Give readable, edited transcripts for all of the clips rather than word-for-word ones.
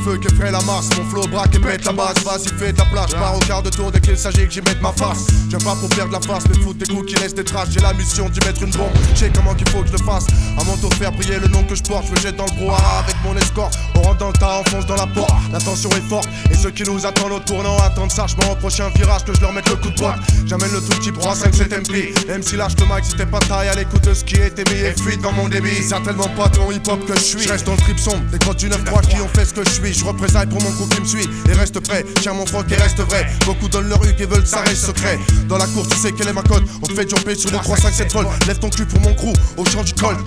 feu qui ferait la masse. Mon flow braque et pète la base. Vas-y fais de la place, pars au quart de tour dès qu'il s'agit que j'y mette ma face. Je viens pas pour perdre la face, mais foutre des coups qui laissent des traces. J'ai la mission d'y mettre une bombe, je sais comment qu'il faut que je le fasse. À mon tour faire briller le nom que je porte, je me jette dans le brouhaha avec mon escorte. On rentre dans le tas, on fonce dans la porte. La tension est forte, et ceux qui nous attendent au tournant attendent sagement au prochain virage que je leur mette le coup de boîte. J'amène le tout petit 357 MP. MC lâche le mic si t'es pas taille à l'écoute de ce qui est aimé et fuite dans mon débit. Certainement pas ton hip-hop que je suis. Je reste dans le trip sombre, des grottes du 9-3 qui ont fait ce que je suis. Je représaille pour mon coup qui me suit et reste prêt. Tiens mon froc et reste vrai. Beaucoup donnent leur huc et veulent ça reste secret. Dans la cour tu sais quelle est ma cote. On te fait jumper sur les 3-5-7 volts. Lève ton cul pour mon crew au champ du col.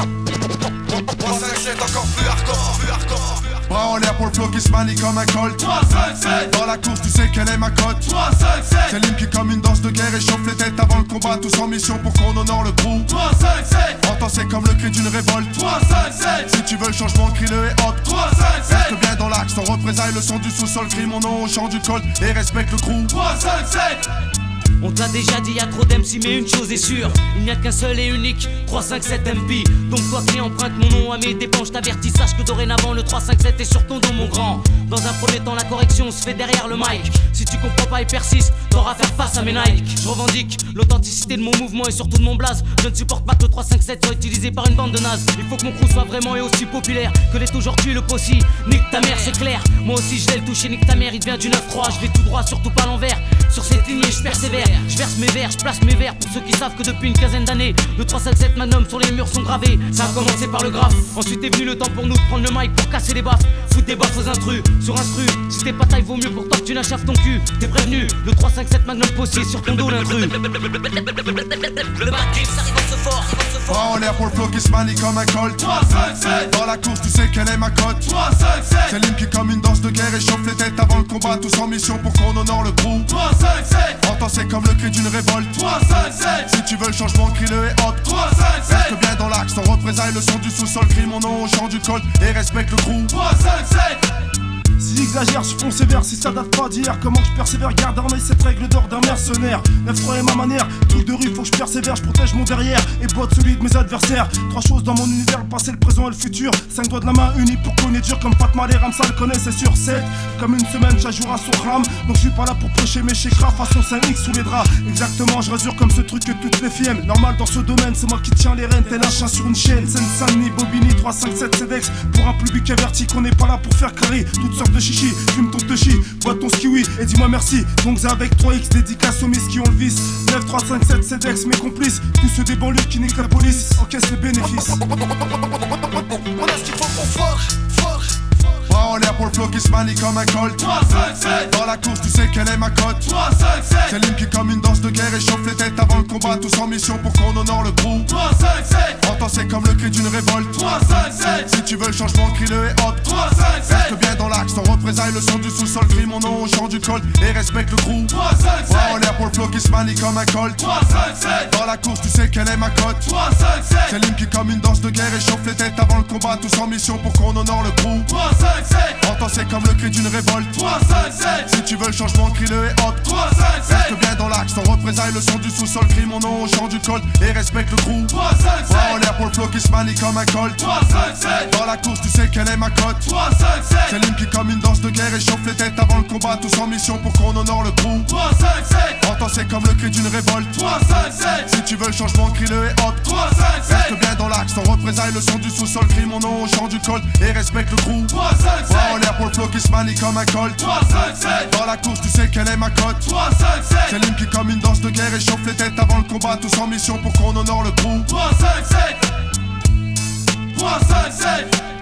357 encore plus hardcore, plus hardcore. Bras en l'air pour le flow qui se manie comme un colt. 357 dans la course tu sais quelle est ma cote. 357 c'est l'hymne qui comme une danse de guerre échauffe les têtes avant le combat. Tous en mission pour qu'on honore le crew. 357 entends c'est comme le cri d'une révolte. 357 si tu veux le changement crie-le et hop. 357 reste bien dans l'axe, on représaille le son du sous-sol. Crie mon nom au chant du colt et respecte le crew. 357 On t'a déjà dit y'a trop d'MC mais une chose est sûre, il n'y a qu'un seul et unique 357 MP. Donc toi qui emprunte mon nom à mes dépens, je t'avertis, sache que dorénavant le 357 est sur ton dos mon grand. Dans un premier temps la correction se fait derrière le mic. Si tu comprends pas et persistes, t'auras à faire face à mes Nike. Je revendique l'authenticité de mon mouvement et surtout de mon blaze. Je ne supporte pas que le 357 soit utilisé par une bande de nazes. Il faut que mon crew soit vraiment et aussi populaire que l'est aujourd'hui le possi. Nique ta mère c'est clair, moi aussi je vais le toucher. Nique ta mère il vient du 9-3, je vais tout droit surtout pas l'envers. Sur cette lignée je persévère, je verse mes vers, je place mes vers. Pour ceux qui savent que depuis une quinzaine d'années le 357 Magnum sur les murs sont gravés. Ça a commencé par le graphe, ensuite est venu le temps pour nous de prendre le mic pour casser les baffes. Foutre des baffes aux intrus, sur instru. Si t'es pas taille vaut mieux pour toi que tu n'achaves ton cul. T'es prévenu, le 357 Magnum posé sur ton dos l'intrus. Le bac ça arrive en ce fort. Bras en l'air pour le flow qui se manie comme un colt. 357 dans la course tu sais quelle est ma cote. 357 c'est l'hymne qui comme une danse de guerre échauffe les têtes avant le combat. Tous en mission pour qu'on honore le crew. 357 entends c'est comme le cri d'une révolte. 357 si tu veux le changement crie-le et hop. 357 reste bien dans l'axe, on représaille le son du sous-sol. Crie mon nom au chant du colt et respecte le crew. 357 Si j'exagère, je fonce sévère, si ça date pas d'hier. Comment je persévère, garde armée, cette règle d'or d'un mercenaire. 9-3 est ma manière, truc de rue, faut que je persévère, je protège mon derrière et botte celui de mes adversaires. Trois choses dans mon univers, le passé, le présent et le futur. 5 doigts de la main unis pour qu'on est dur comme Fatma, les Ramsa le connaissent, c'est sûr. 7 comme une semaine, chaque jour à son rame. Donc je suis pas là pour prêcher mes chécras, façon 5X sous les draps. Exactement, je résurre comme ce truc que toutes les filles aiment. Normal dans ce domaine, c'est moi qui tiens les rênes, t'es un chien sur une chaîne. Seine-Saint-Denis, Bobigny, 357 CEDEX. Pour un public averti qu'on n'est pas là pour faire carré. Toutes sortes de chichis, fume ton touchy, bois ton skiwi et dis-moi merci. Donc c'est avec 3X, dédicace aux miss qui ont le vice. 9, 3, 5, 7, CEDEX, mes complices. Tous ceux des banlieues qui niquent la police, encaissent les bénéfices. On a ce qu'il faut pour forge. Bras en l'air pour le flow qui se manie comme un colt. 357 dans la course tu sais quelle est ma cote. 357 c'est l'hymne qui comme une danse de guerre échauffe les têtes avant le combat. Tous en mission pour qu'on honore le crew. 357 entends c'est comme le cri d'une révolte. 357 si tu veux le changement crie-le et hop. 357 reste bien dans l'axe, on représaille le son du sous-sol. Crie mon nom au chant du colt et respecte le crew. 357 bras en l'air pour le flow qui se manie comme un colt. 357 dans la course tu sais quelle est ma cote. 357 c'est l'hymne qui comme une danse de guerre échauffe les têtes avant le combat. Tous en mission pour qu'on honore le crew. 357 entends c'est comme le cri d'une révolte. 357 si tu veux le changement crie-le et hop. 357 reste bien dans l'axe, on représaille le son du sous-sol. Crie mon nom au chant du colt et respecte le crew. 357 bras en l'air pour le flow qui se manie comme un colt. 357 dans la course tu sais quelle est ma cote. 357 c'est l'hymne qui comme une danse de guerre échauffe les têtes avant le combat. Tous en mission pour qu'on honore le crew. 357 entends c'est comme le cri d'une révolte. 357 si tu veux le changement crie-le et hop. 357 reste bien dans l'axe, on représaille le son du sous-sol. Crie mon nom au chant du colt et respecte le crew. 357 bras en l'air pour le flow qui se manie comme un colt. 357 dans la course tu sais quelle est ma cote. 357 c'est l'hymne qui comme une danse de guerre échauffe les têtes avant le combat. Tous en mission pour qu'on honore le crew. 357 357